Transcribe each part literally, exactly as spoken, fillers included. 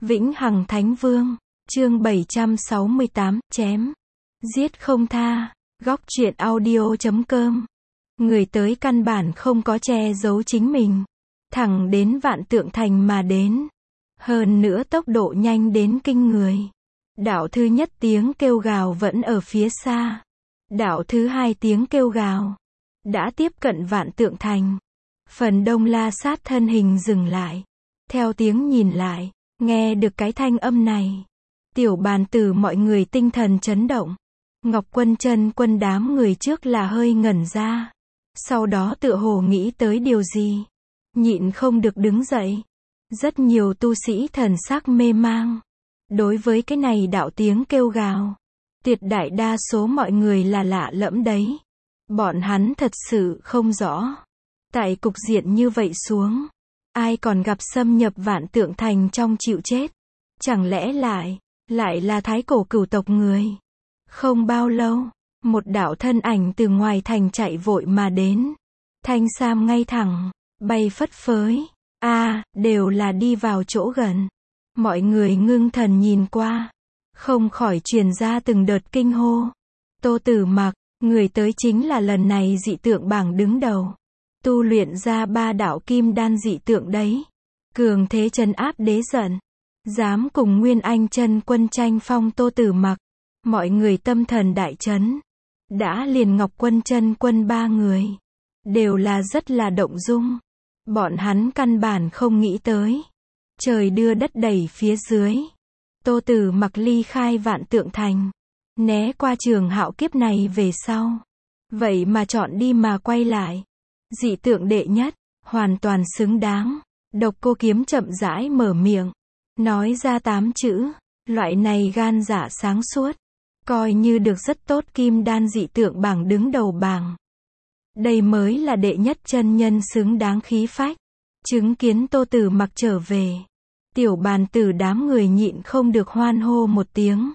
Vĩnh Hằng Thánh Vương, chương bảy trăm sáu mươi tám, chém, giết không tha, góc truyện audio chấm com. Người tới căn bản không có che giấu chính mình, thẳng đến Vạn Tượng Thành mà đến. Hơn nữa tốc độ nhanh đến kinh người. Đạo thứ nhất tiếng kêu gào vẫn ở phía xa. Đạo thứ hai tiếng kêu gào đã tiếp cận Vạn Tượng Thành. Phần đông La Sát thân hình dừng lại. Theo tiếng nhìn lại, nghe được cái thanh âm này, Tiểu Bàn Tử mọi người tinh thần chấn động. Ngọc Quân Chân Quân đám người trước là hơi ngẩn ra, sau đó tựa hồ nghĩ tới điều gì, nhịn không được đứng dậy. Rất nhiều tu sĩ thần sắc mê mang. Đối với cái này đạo tiếng kêu gào, tuyệt đại đa số mọi người là lạ lẫm đấy. Bọn hắn thật sự không rõ. Tại cục diện như vậy xuống, ai còn gặp xâm nhập Vạn Tượng Thành trong chịu chết? Chẳng lẽ lại, lại là thái cổ cửu tộc người? Không bao lâu, một đạo thân ảnh từ ngoài thành chạy vội mà đến. Thanh sam ngay thẳng, bay phất phới. A, à, đều là đi vào chỗ gần. Mọi người ngưng thần nhìn qua, không khỏi truyền ra từng đợt kinh hô. Tô Tử Mặc, người tới chính là lần này dị tượng bảng đứng đầu, tu luyện ra ba đạo kim đan dị tượng đấy. Cường thế trấn áp đế giận, dám cùng Nguyên Anh Chân Quân tranh phong Tô Tử Mặc. Mọi người tâm thần đại chấn. Đã liền Ngọc Quân Chân Quân ba người, đều là rất là động dung. Bọn hắn căn bản không nghĩ tới. Trời đưa đất đẩy phía dưới. Tô Tử Mặc ly khai Vạn Tượng Thành, né qua trường hạo kiếp này về sau. Vậy mà chọn đi mà quay lại. Dị tượng đệ nhất, hoàn toàn xứng đáng. Độc Cô Kiếm chậm rãi mở miệng, nói ra tám chữ. Loại này gan dạ sáng suốt, coi như được rất tốt kim đan dị tượng bảng đứng đầu bảng. Đây mới là đệ nhất chân nhân xứng đáng khí phách. Chứng kiến Tô Tử Mặc trở về, Tiểu Bàn Tử đám người nhịn không được hoan hô một tiếng.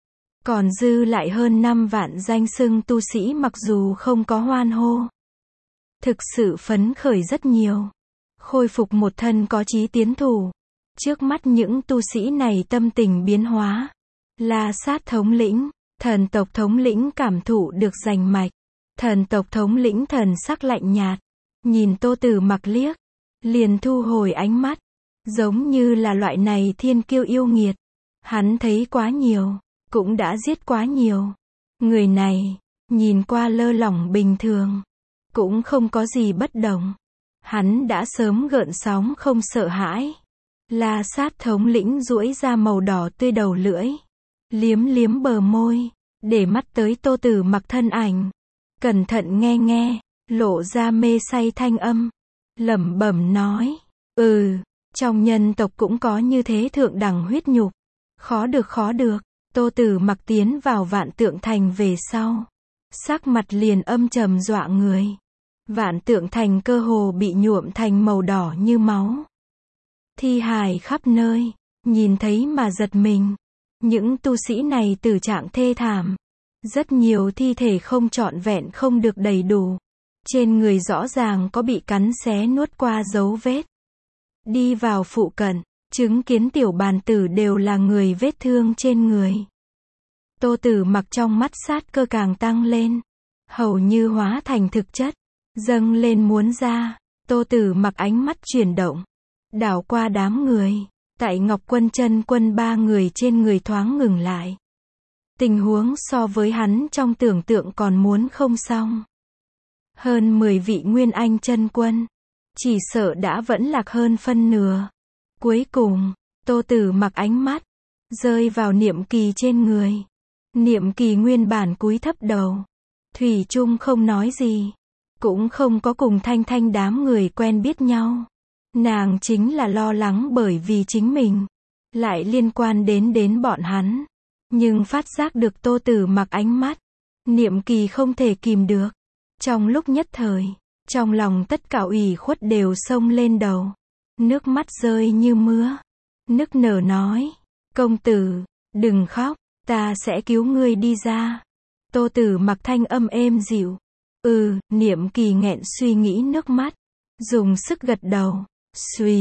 Còn dư lại hơn năm vạn danh xưng tu sĩ mặc dù không có hoan hô, thực sự phấn khởi rất nhiều. Khôi phục một thân có chí tiến thủ. Trước mắt những tu sĩ này tâm tình biến hóa. La Sát thống lĩnh, thần tộc thống lĩnh cảm thụ được rành mạch. Thần tộc thống lĩnh thần sắc lạnh nhạt, nhìn Tô Tử Mặc liếc, liền thu hồi ánh mắt. Giống như là loại này thiên kiêu yêu nghiệt, hắn thấy quá nhiều, cũng đã giết quá nhiều. Người này, nhìn qua lơ lỏng bình thường, cũng không có gì bất đồng. Hắn đã sớm gợn sóng không sợ hãi. La Sát thống lĩnh duỗi ra màu đỏ tươi đầu lưỡi, liếm liếm bờ môi, để mắt tới Tô Tử Mặc thân ảnh. Cẩn thận nghe nghe, lộ ra mê say thanh âm, lẩm bẩm nói, ừ, trong nhân tộc cũng có như thế thượng đẳng huyết nhục. Khó được khó được. Tô Tử Mặc tiến vào Vạn Tượng Thành về sau, sắc mặt liền âm trầm dọa người. Vạn Tượng Thành cơ hồ bị nhuộm thành màu đỏ như máu. Thi hài khắp nơi, nhìn thấy mà giật mình. Những tu sĩ này tử trạng thê thảm. Rất nhiều thi thể không trọn vẹn không được đầy đủ. Trên người rõ ràng có bị cắn xé nuốt qua dấu vết. Đi vào phụ cận, chứng kiến Tiểu Bàn Tử đều là người vết thương trên người. Tô Tử Mặc trong mắt sát cơ càng tăng lên, hầu như hóa thành thực chất, dâng lên muốn ra. Tô Tử Mặc ánh mắt chuyển động, đảo qua đám người, tại Ngọc Quân Chân Quân ba người trên người thoáng ngừng lại. Tình huống so với hắn trong tưởng tượng còn muốn không xong. Hơn mười vị Nguyên Anh Chân Quân, chỉ sợ đã vẫn lạc hơn phân nửa. Cuối cùng, Tô Tử Mặc ánh mắt rơi vào Niệm Kỳ trên người. Niệm Kỳ nguyên bản cúi thấp đầu, thủy chung không nói gì, cũng không có cùng Thanh Thanh đám người quen biết nhau. Nàng chính là lo lắng bởi vì chính mình lại liên quan đến đến bọn hắn. Nhưng phát giác được Tô Tử Mặc ánh mắt, Niệm Kỳ không thể kìm được. Trong lúc nhất thời, trong lòng tất cả ủy khuất đều xông lên đầu. Nước mắt rơi như mưa. Nức nở nói, công tử, đừng khóc, ta sẽ cứu ngươi đi ra. Tô Tử Mặc thanh âm êm dịu. Ừ, Niệm Kỳ nghẹn suy nghĩ nước mắt, dùng sức gật đầu. Xuy,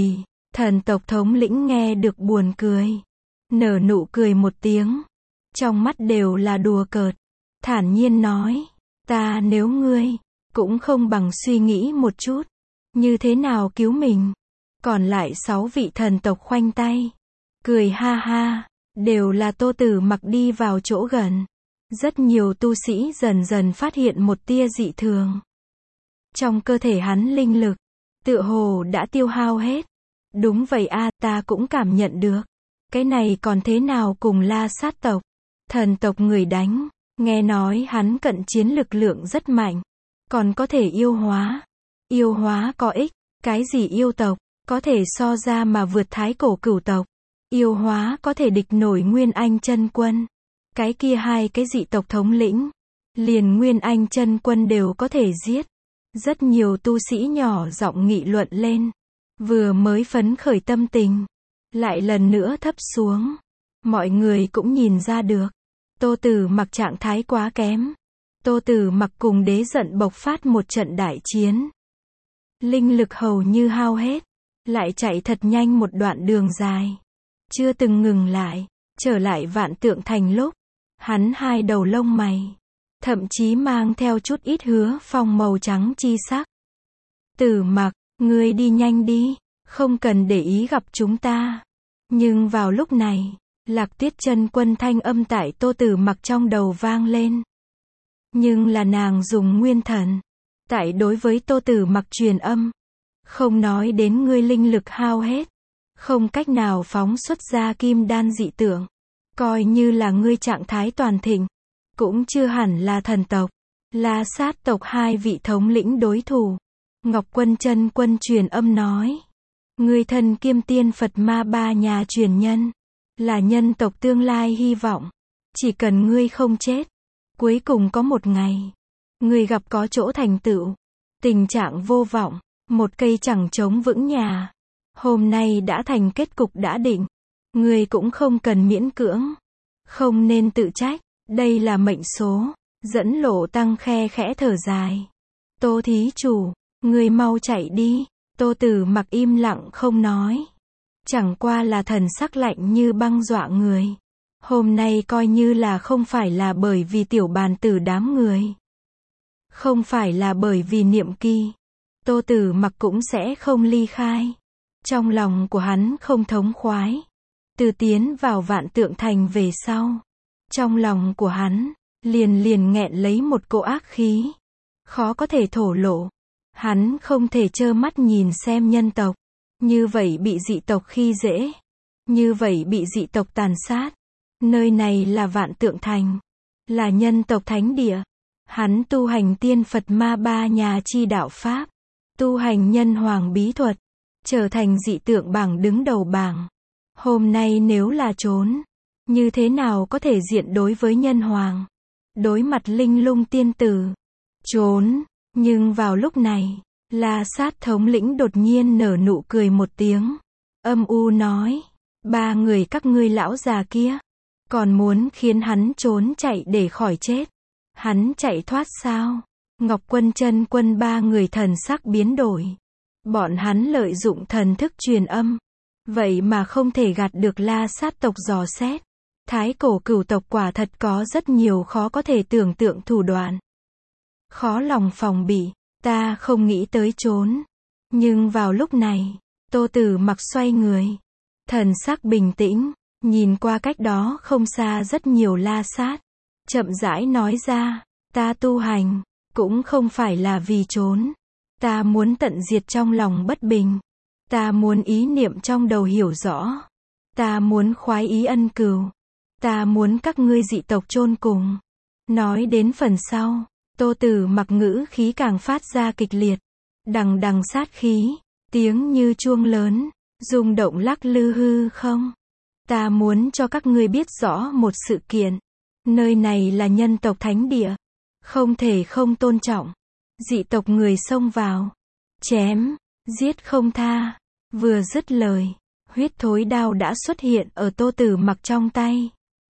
Thần tộc thống lĩnh nghe được buồn cười. Nở nụ cười một tiếng. Trong mắt đều là đùa cợt. Thản nhiên nói. Ta nếu ngươi, cũng không bằng suy nghĩ một chút. Như thế nào cứu mình. Còn lại sáu vị thần tộc khoanh tay. Cười ha ha. Đều là Tô Tử Mặc đi vào chỗ gần. Rất nhiều tu sĩ dần dần phát hiện một tia dị thường. Trong cơ thể hắn linh lực, tựa hồ đã tiêu hao hết. Đúng vậy a, ta cũng cảm nhận được. Cái này còn thế nào cùng La Sát tộc, thần tộc người đánh. Nghe nói hắn cận chiến lực lượng rất mạnh. Còn có thể yêu hóa. Yêu hóa có ích. Cái gì yêu tộc, có thể so ra mà vượt thái cổ cửu tộc. Yêu hóa có thể địch nổi Nguyên Anh chân quân. Cái kia hai cái dị tộc thống lĩnh, liền Nguyên Anh chân quân đều có thể giết. Rất nhiều tu sĩ nhỏ giọng nghị luận lên. Vừa mới phấn khởi tâm tình, lại lần nữa thấp xuống. Mọi người cũng nhìn ra được. Tô Tử Mặc trạng thái quá kém. Tô Tử Mặc cùng đế giận bộc phát một trận đại chiến. Linh lực hầu như hao hết. Lại chạy thật nhanh một đoạn đường dài. Chưa từng ngừng lại. Trở lại Vạn Tượng Thành lúc. Hắn hai đầu lông mày. Thậm chí mang theo chút ít hứa phong màu trắng chi sắc. Tử Mặc, ngươi đi nhanh đi. Không cần để ý gặp chúng ta. Nhưng vào lúc này, Lạc Tuyết chân quân thanh âm tại Tô Tử Mặc trong đầu vang lên. Nhưng là nàng dùng nguyên thần. Tại đối với Tô Tử Mặc truyền âm. Không nói đến ngươi linh lực hao hết. Không cách nào phóng xuất ra kim đan dị tượng. Coi như là ngươi trạng thái toàn thịnh. Cũng chưa hẳn là thần tộc. La Sát tộc hai vị thống lĩnh đối thủ. Ngọc Quân chân quân truyền âm nói. Ngươi thần Kiêm Tiên Phật Ma ba nhà truyền nhân. Là nhân tộc tương lai hy vọng. Chỉ cần ngươi không chết. Cuối cùng có một ngày. Ngươi gặp có chỗ thành tựu. Tình trạng vô vọng. Một cây chẳng chống vững nhà. Hôm nay đã thành kết cục đã định. Ngươi cũng không cần miễn cưỡng. Không nên tự trách. Đây là mệnh số. Dẫn Lộ Tăng khe khẽ thở dài. Tô thí chủ. Ngươi mau chạy đi. Tô Tử Mặc im lặng không nói. Chẳng qua là thần sắc lạnh như băng dọa người. Hôm nay coi như là không phải là bởi vì tiểu bàn tử đám người. Không phải là bởi vì niệm kỳ. Tô Tử Mặc cũng sẽ không ly khai. Trong lòng của hắn không thống khoái. Từ tiến vào Vạn Tượng Thành về sau. Trong lòng của hắn, liền liền nghẹn lấy một cỗ ác khí. Khó có thể thổ lộ. Hắn không thể trơ mắt nhìn xem nhân tộc. Như vậy bị dị tộc khi dễ. Như vậy bị dị tộc tàn sát. Nơi này là Vạn Tượng Thành. Là nhân tộc thánh địa. Hắn tu hành tiên Phật Ma ba nhà chi đạo Pháp. Tu hành nhân hoàng bí thuật. Trở thành dị tượng bảng đứng đầu bảng. Hôm nay nếu là trốn. Như thế nào có thể diện đối với nhân hoàng. Đối mặt linh lung tiên tử. Trốn. Nhưng vào lúc này. La Sát thống lĩnh đột nhiên nở nụ cười một tiếng. Âm u nói. Ba người các ngươi lão già kia. Còn muốn khiến hắn trốn chạy để khỏi chết. Hắn chạy thoát sao? Ngọc Quân chân quân ba người thần sắc biến đổi. Bọn hắn lợi dụng thần thức truyền âm. Vậy mà không thể gạt được La Sát tộc dò xét. Thái cổ cửu tộc quả thật có rất nhiều khó có thể tưởng tượng thủ đoạn. Khó lòng phòng bị. Ta không nghĩ tới trốn. Nhưng vào lúc này, Tô Tử Mặc xoay người. Thần sắc bình tĩnh. Nhìn qua cách đó không xa rất nhiều La Sát. Chậm rãi nói ra. Ta tu hành. Cũng không phải là vì trốn. Ta muốn tận diệt trong lòng bất bình. Ta muốn ý niệm trong đầu hiểu rõ. Ta muốn khoái ý ân cừu. Ta muốn các ngươi dị tộc chôn cùng. Nói đến phần sau, Tô Tử Mặc ngữ khí càng phát ra kịch liệt. Đằng đằng sát khí. Tiếng như chuông lớn. Rung động lắc lư hư không. Ta muốn cho các ngươi biết rõ một sự kiện. Nơi này là nhân tộc thánh địa. Không thể không tôn trọng. Dị tộc người xông vào. Chém. Giết không tha. Vừa dứt lời. Huyết thối đao đã xuất hiện ở Tô Tử Mặc trong tay.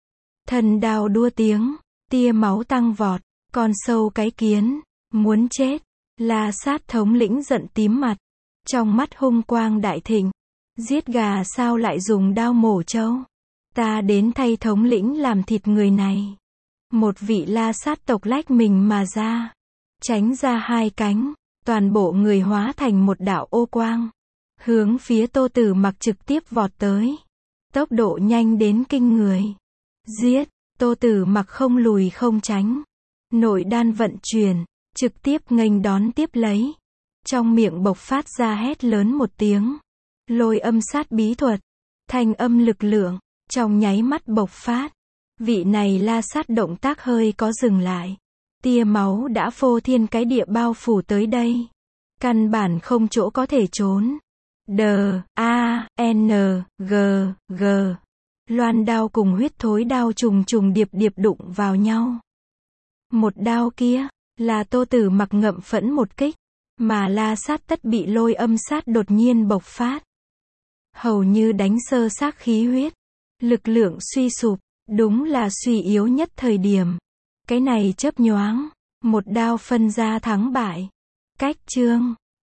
Thần đao đua tiếng. Tia máu tăng vọt. Con sâu cái kiến. Muốn chết. La Sát thống lĩnh giận tím mặt. Trong mắt hung quang đại thịnh. Giết gà sao lại dùng đao mổ trâu? Ta đến thay thống lĩnh làm thịt người này. Một vị la sát tộc lách mình mà ra. Tránh ra hai cánh. Toàn bộ người hóa thành một đạo ô quang. Hướng phía Tô Tử Mặc trực tiếp vọt tới. Tốc độ nhanh đến kinh người. Giết, Tô Tử Mặc không lùi không tránh. Nội đan vận chuyển, trực tiếp nghênh đón tiếp lấy. Trong miệng bộc phát ra hét lớn một tiếng. Lôi âm sát bí thuật. Thanh âm lực lượng, trong nháy mắt bộc phát. Vị này la sát động tác hơi có dừng lại. Tia máu đã phô thiên cái địa bao phủ tới đây. Căn bản không chỗ có thể trốn. D, A, N, G, G. Loan đao cùng huyết thối đao trùng trùng điệp điệp đụng vào nhau. Một đao kia, là Tô Tử Mặc ngậm phẫn một kích. Mà la sát tất bị lôi âm sát đột nhiên bộc phát. Hầu như đánh sơ xác khí huyết. Lực lượng suy sụp, đúng là suy yếu nhất thời điểm. Cái này chớp nhoáng, một đao phân ra thắng bại. Cách chương